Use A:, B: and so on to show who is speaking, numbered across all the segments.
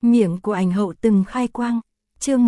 A: Miệng của ảnh hậu từng khai quang. Chương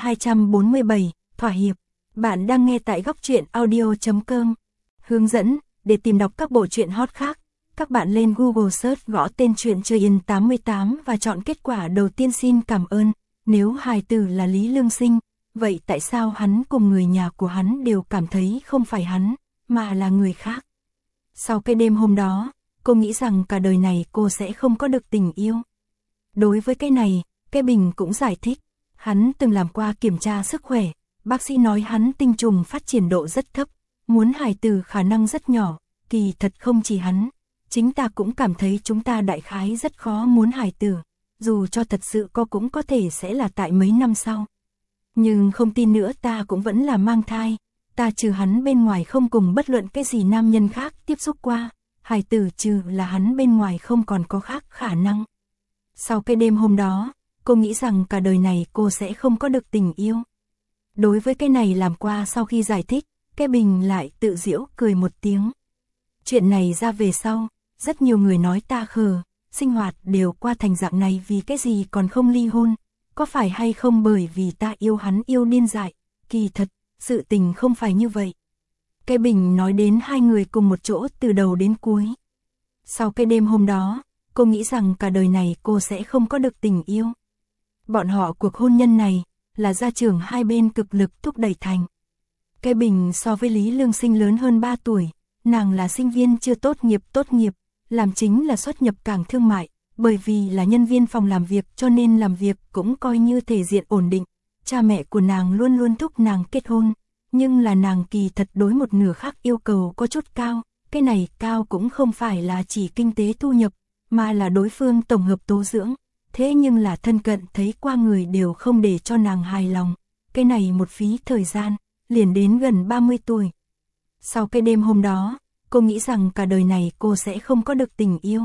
A: 1247, thỏa hiệp. Bạn đang nghe tại góc truyện audio.com. Hướng dẫn, để tìm đọc các bộ truyện hot khác, các bạn lên Google Search gõ tên truyện Chơi Yên 88 và chọn kết quả đầu tiên. Xin cảm ơn. Nếu hài tử là Lý Lương Sinh, vậy tại sao hắn cùng người nhà của hắn đều cảm thấy không phải hắn, mà là người khác? Sau cái đêm hôm đó, cô nghĩ rằng cả đời này cô sẽ không có được tình yêu. Đối với cái này, cái Bình cũng giải thích. Hắn từng làm qua kiểm tra sức khỏe, bác sĩ nói hắn tinh trùng phát triển độ rất thấp, muốn hài tử khả năng rất nhỏ. Kỳ thật không chỉ hắn, chính ta cũng cảm thấy chúng ta đại khái rất khó muốn hài tử, dù cho thật sự cũng có thể sẽ là tại mấy năm sau. Nhưng không tin nữa, ta cũng vẫn là mang thai. Ta trừ hắn bên ngoài không cùng bất luận cái gì nam nhân khác tiếp xúc qua, hài tử trừ là hắn bên ngoài không còn có khác khả năng. Sau cái đêm hôm đó, cô nghĩ rằng cả đời này cô sẽ không có được tình yêu. Đối với cái này làm qua sau khi giải thích, cái Bình lại tự giễu cười một tiếng. Chuyện này ra về sau, rất nhiều người nói ta khờ, sinh hoạt đều qua thành dạng này vì cái gì còn không ly hôn, có phải hay không bởi vì ta yêu hắn yêu điên dại. Kỳ thật, sự tình không phải như vậy. Cái Bình nói đến hai người cùng một chỗ từ đầu đến cuối. Sau cái đêm hôm đó, cô nghĩ rằng cả đời này cô sẽ không có được tình yêu. Bọn họ cuộc hôn nhân này là gia trưởng hai bên cực lực thúc đẩy thành. Cái Bình so với Lý Lương Sinh lớn hơn 3 tuổi, nàng là sinh viên chưa tốt nghiệp, làm chính là xuất nhập cảng thương mại, bởi vì là nhân viên phòng làm việc cho nên làm việc cũng coi như thể diện ổn định. Cha mẹ của nàng luôn luôn thúc nàng kết hôn, nhưng là nàng kỳ thật đối một nửa khác yêu cầu có chút cao. Cái này cao cũng không phải là chỉ kinh tế thu nhập, mà là đối phương tổng hợp tố dưỡng. Thế nhưng là thân cận thấy qua người đều không để cho nàng hài lòng. Cái này một phí thời gian, liền đến gần 30 tuổi. Sau cái đêm hôm đó, cô nghĩ rằng cả đời này cô sẽ không có được tình yêu.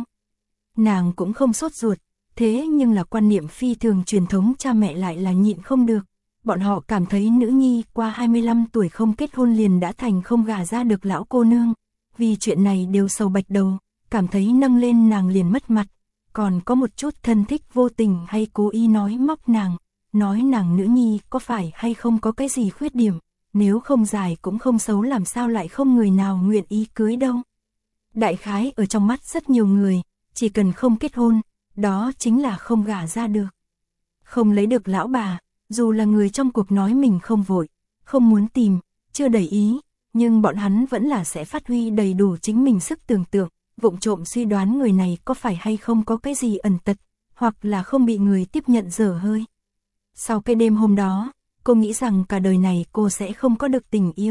A: Nàng cũng không sốt ruột, thế nhưng là quan niệm phi thường truyền thống cha mẹ lại là nhịn không được. Bọn họ cảm thấy nữ nhi qua 25 tuổi không kết hôn liền đã thành không gả ra được lão cô nương. Vì chuyện này đều sầu bạch đầu, cảm thấy nâng lên nàng liền mất mặt. Còn có một chút thân thích vô tình hay cố ý nói móc nàng, nói nàng nữ nhi có phải hay không có cái gì khuyết điểm, nếu không dài cũng không xấu làm sao lại không người nào nguyện ý cưới đâu. Đại khái ở trong mắt rất nhiều người, chỉ cần không kết hôn, đó chính là không gả ra được. Không lấy được lão bà, dù là người trong cuộc nói mình không vội, không muốn tìm, chưa đầy ý, nhưng bọn hắn vẫn là sẽ phát huy đầy đủ chính mình sức tưởng tượng, vụng trộm suy đoán người này có phải hay không có cái gì ẩn tật, hoặc là không bị người tiếp nhận dở hơi. Sau cái đêm hôm đó, cô nghĩ rằng cả đời này cô sẽ không có được tình yêu.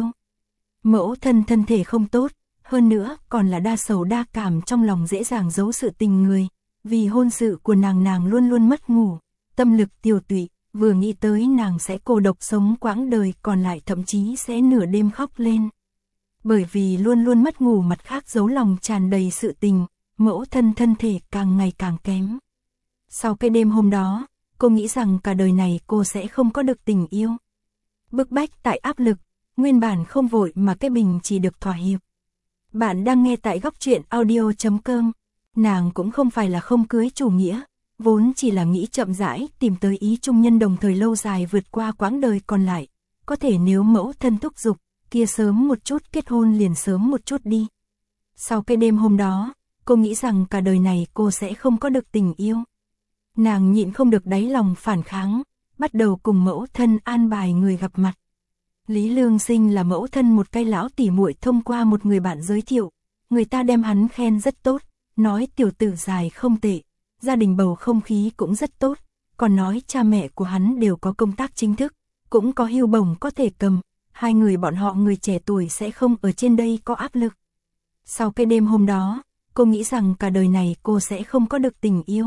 A: Mẫu thân thân thể không tốt, hơn nữa còn là đa sầu đa cảm, trong lòng dễ dàng giấu sự tình người. Vì hôn sự của nàng luôn luôn mất ngủ, tâm lực tiêu tụy, vừa nghĩ tới nàng sẽ cô độc sống quãng đời còn lại, thậm chí sẽ nửa đêm khóc lên. Bởi vì luôn luôn mất ngủ, mặt khác giấu lòng tràn đầy sự tình, mẫu thân thân thể càng ngày càng kém. Sau cái đêm hôm đó, cô nghĩ rằng cả đời này cô sẽ không có được tình yêu. Bức bách tại áp lực, nguyên bản không vội mà cái Bình chỉ được thỏa hiệp. Bạn đang nghe tại góc truyện audio.com. Nàng cũng không phải là không cưới chủ nghĩa, vốn chỉ là nghĩ chậm rãi tìm tới ý chung nhân, đồng thời lâu dài vượt qua quãng đời còn lại. Có thể nếu mẫu thân thúc giục, kia sớm một chút kết hôn liền sớm một chút đi. Sau cái đêm hôm đó, cô nghĩ rằng cả đời này cô sẽ không có được tình yêu. Nàng nhịn không được đáy lòng phản kháng, bắt đầu cùng mẫu thân an bài người gặp mặt. Lý Lương Sinh là mẫu thân một cái lão tỉ muội thông qua một người bạn giới thiệu, người ta đem hắn khen rất tốt, nói tiểu tử dài không tệ, gia đình bầu không khí cũng rất tốt, còn nói cha mẹ của hắn đều có công tác chính thức, cũng có hưu bổng có thể cầm, hai người bọn họ người trẻ tuổi sẽ không ở trên đây có áp lực. Sau cái đêm hôm đó, cô nghĩ rằng cả đời này cô sẽ không có được tình yêu.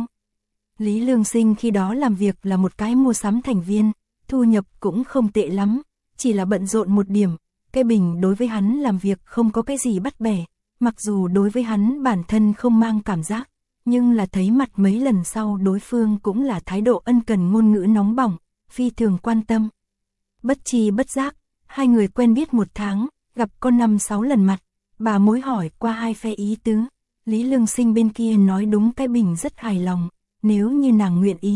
A: Lý Lương Sinh khi đó làm việc là một cái mua sắm thành viên, thu nhập cũng không tệ lắm, chỉ là bận rộn một điểm. Cái Bình đối với hắn làm việc không có cái gì bắt bẻ, mặc dù đối với hắn bản thân không mang cảm giác, nhưng là thấy mặt mấy lần sau đối phương cũng là thái độ ân cần, ngôn ngữ nóng bỏng, phi thường quan tâm. Bất chi bất giác, hai người quen biết 1 tháng, gặp có 5-6 lần mặt, bà mối hỏi qua hai phe ý tứ. Lý Lương Sinh bên kia nói đúng, cái Bình rất hài lòng, nếu như nàng nguyện ý,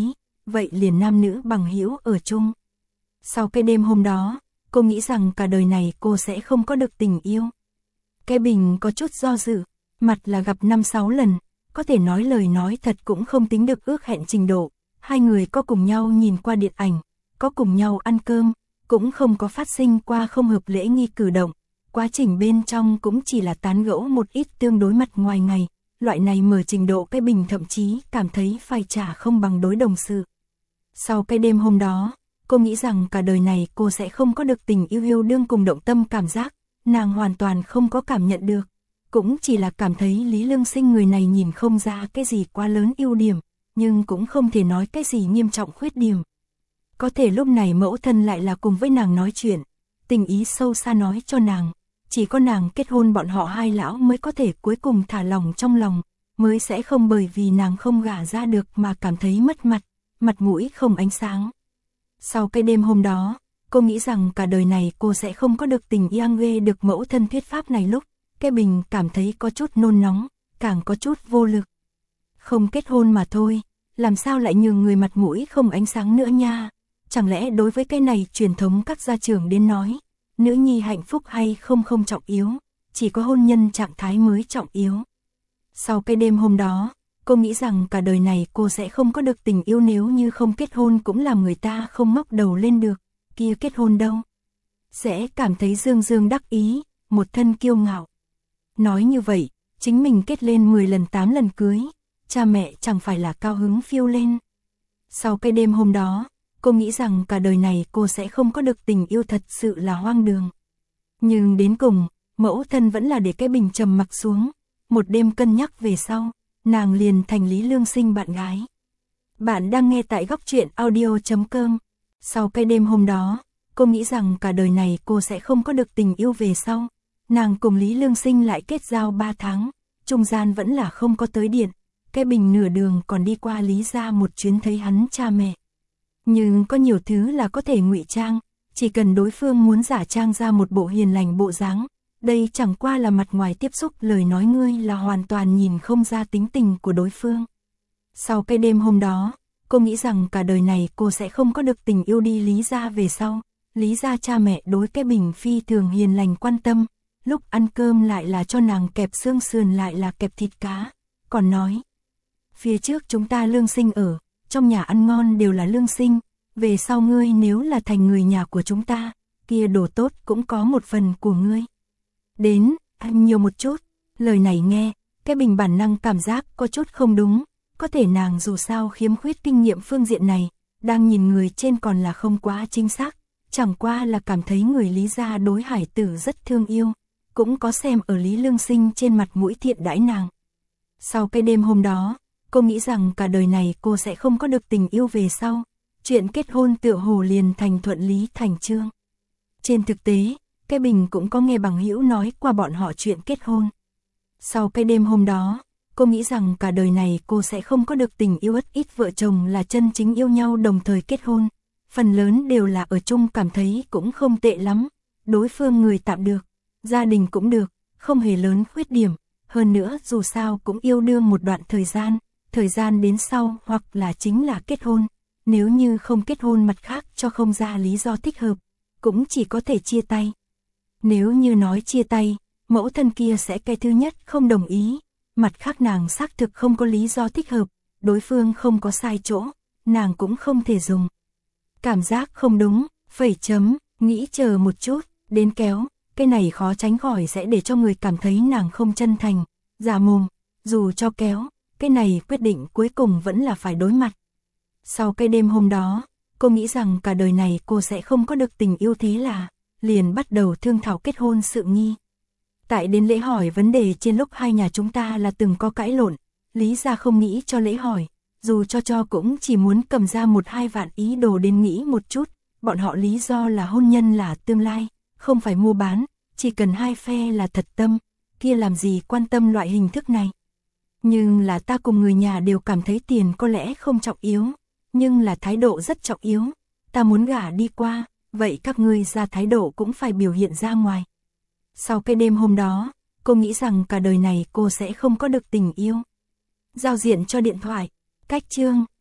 A: vậy liền nam nữ bằng hữu ở chung. Sau cái đêm hôm đó, cô nghĩ rằng cả đời này cô sẽ không có được tình yêu. Cái Bình có chút do dự, mặt là gặp 5-6 lần, có thể nói lời nói thật cũng không tính được ước hẹn trình độ. Hai người có cùng nhau nhìn qua điện ảnh, có cùng nhau ăn cơm, cũng không có phát sinh qua không hợp lễ nghi cử động. Quá trình bên trong cũng chỉ là tán gẫu một ít tương đối mặt ngoài ngày. Loại này mở trình độ cái Bình thậm chí cảm thấy phải trả không bằng đối đồng sự. Sau cái đêm hôm đó, cô nghĩ rằng cả đời này cô sẽ không có được tình yêu đương cùng động tâm cảm giác. Nàng hoàn toàn không có cảm nhận được. Cũng chỉ là cảm thấy Lý Lương Sinh người này nhìn không ra cái gì quá lớn ưu điểm, nhưng cũng không thể nói cái gì nghiêm trọng khuyết điểm. Có thể lúc này mẫu thân lại là cùng với nàng nói chuyện, tình ý sâu xa nói cho nàng, chỉ có nàng kết hôn bọn họ hai lão mới có thể cuối cùng thả lòng trong lòng, mới sẽ không bởi vì nàng không gả ra được mà cảm thấy mất mặt, mặt mũi không ánh sáng. Sau cái đêm hôm đó, cô nghĩ rằng cả đời này cô sẽ không có được tình yêu ghê được mẫu thân thuyết pháp này lúc, cái Bình cảm thấy có chút nôn nóng, càng có chút vô lực. Không kết hôn mà thôi, làm sao lại nhường người mặt mũi không ánh sáng nữa nha? Chẳng lẽ đối với cái này truyền thống các gia trưởng đến nói, nữ nhi hạnh phúc hay không trọng yếu, chỉ có hôn nhân trạng thái mới trọng yếu. Sau cái đêm hôm đó, cô nghĩ rằng cả đời này cô sẽ không có được tình yêu nếu như không kết hôn cũng làm người ta không ngóc đầu lên được, kia kết hôn đâu. Sẽ cảm thấy dương dương đắc ý, một thân kiêu ngạo. Nói như vậy, chính mình kết lên 10 lần 8 lần cưới, cha mẹ chẳng phải là cao hứng phiêu lên. Sau cái đêm hôm đó, cô nghĩ rằng cả đời này cô sẽ không có được tình yêu thật sự là hoang đường. Nhưng đến cùng, mẫu thân vẫn là để cái Bình trầm mặc xuống. Một đêm cân nhắc về sau, nàng liền thành Lý Lương Sinh bạn gái. Bạn đang nghe tại góc truyện audio.com. Sau cái đêm hôm đó, cô nghĩ rằng cả đời này cô sẽ không có được tình yêu về sau. Nàng cùng Lý Lương Sinh lại kết giao 3 tháng, trung gian vẫn là không có tới điện. Cái Bình nửa đường còn đi qua Lý gia một chuyến thấy hắn cha mẹ. Nhưng có nhiều thứ là có thể ngụy trang, chỉ cần đối phương muốn giả trang ra một bộ hiền lành bộ dáng, đây chẳng qua là mặt ngoài tiếp xúc lời nói ngươi là hoàn toàn nhìn không ra tính tình của đối phương. Sau cái đêm hôm đó, cô nghĩ rằng cả đời này cô sẽ không có được tình yêu đi Lý gia về sau. Lý gia cha mẹ đối cái Bình phi thường hiền lành quan tâm, lúc ăn cơm lại là cho nàng kẹp xương sườn lại là kẹp thịt cá, còn nói: phía trước chúng ta Lương Sinh ở, trong nhà ăn ngon đều là Lương Sinh, về sau ngươi nếu là thành người nhà của chúng ta, kia đồ tốt cũng có một phần của ngươi. Đến, ăn nhiều một chút. Lời này nghe, cái Bình bản năng cảm giác có chút không đúng, có thể nàng dù sao khiếm khuyết kinh nghiệm phương diện này, đang nhìn người trên còn là không quá chính xác, chẳng qua là cảm thấy người Lý gia đối hải tử rất thương yêu, cũng có xem ở Lý Lương Sinh trên mặt mũi thiện đãi nàng. Sau cái đêm hôm đó, cô nghĩ rằng cả đời này cô sẽ không có được tình yêu về sau, chuyện kết hôn tựa hồ liền thành thuận lý thành chương. Trên thực tế, cái Bình cũng có nghe bằng hữu nói qua bọn họ chuyện kết hôn. Sau cái đêm hôm đó, cô nghĩ rằng cả đời này cô sẽ không có được tình yêu ít vợ chồng là chân chính yêu nhau đồng thời kết hôn. Phần lớn đều là ở chung cảm thấy cũng không tệ lắm, đối phương người tạm được, gia đình cũng được, không hề lớn khuyết điểm. Hơn nữa dù sao cũng yêu đương một đoạn thời gian đến sau hoặc là chính là kết hôn. Nếu như không kết hôn mặt khác cho không ra lý do thích hợp, cũng chỉ có thể chia tay. Nếu như nói chia tay, mẫu thân kia sẽ cái thứ nhất không đồng ý, mặt khác nàng xác thực không có lý do thích hợp, đối phương không có sai chỗ, nàng cũng không thể dùng. Cảm giác không đúng, nghĩ chờ một chút, đến kéo, cái này khó tránh khỏi sẽ để cho người cảm thấy nàng không chân thành, giả mồm, dù cho kéo, cái này quyết định cuối cùng vẫn là phải đối mặt. Sau cái đêm hôm đó, cô nghĩ rằng cả đời này cô sẽ không có được tình yêu thế là, liền bắt đầu thương thảo kết hôn sự nghi. Tại đến lễ hỏi vấn đề trên lúc hai nhà chúng ta là từng có cãi lộn, Lý gia không nghĩ cho lễ hỏi, dù cho cũng chỉ muốn cầm ra 1-2 vạn ý đồ đến nghĩ một chút, bọn họ lý do là hôn nhân là tương lai, không phải mua bán, chỉ cần hai phe là thật tâm, kia làm gì quan tâm loại hình thức này. Nhưng là ta cùng người nhà đều cảm thấy tiền có lẽ không trọng yếu, nhưng là thái độ rất trọng yếu, ta muốn gả đi qua, vậy các ngươi ra thái độ cũng phải biểu hiện ra ngoài. Sau cái đêm hôm đó, cô nghĩ rằng cả đời này cô sẽ không có được tình yêu. Giao diện cho điện thoại, cách chương.